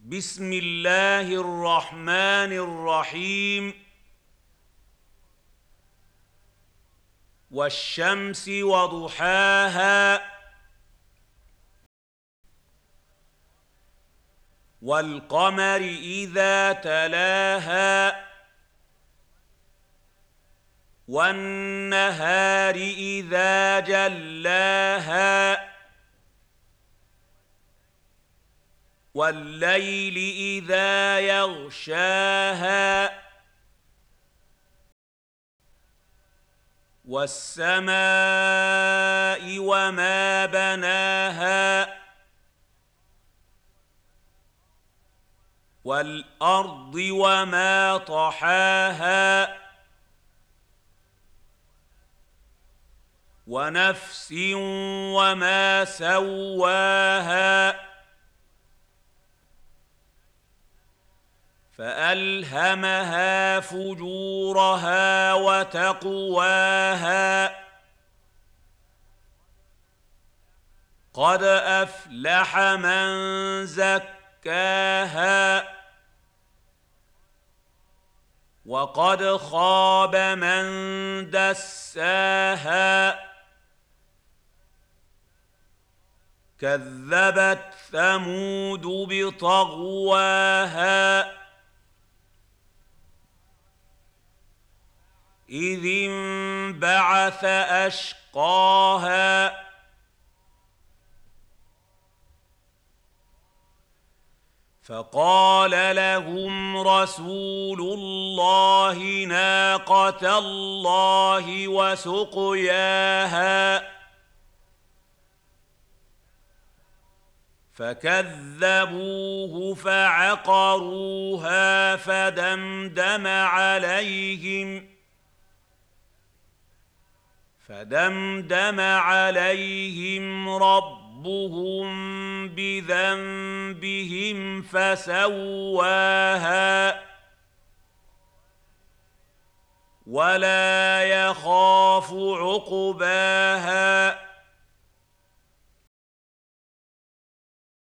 بسم الله الرحمن الرحيم. والشمس وضحاها والقمر إذا تلاها والنهار إذا جلاها والليل إذا يغشاها والسماء وما بناها والأرض وما طحاها ونفس وما سواها فألهمها فجورها وتقواها قد أفلح من زكاها وقد خاب من دساها كذبت ثمود بطغواها إذ انبعث أشقاها فقال لهم رسول الله ناقة الله وسقياها فكذبوه فعقروها فدمدم عليهم ربهم بذنبهم فسواها ولا يخاف عقباها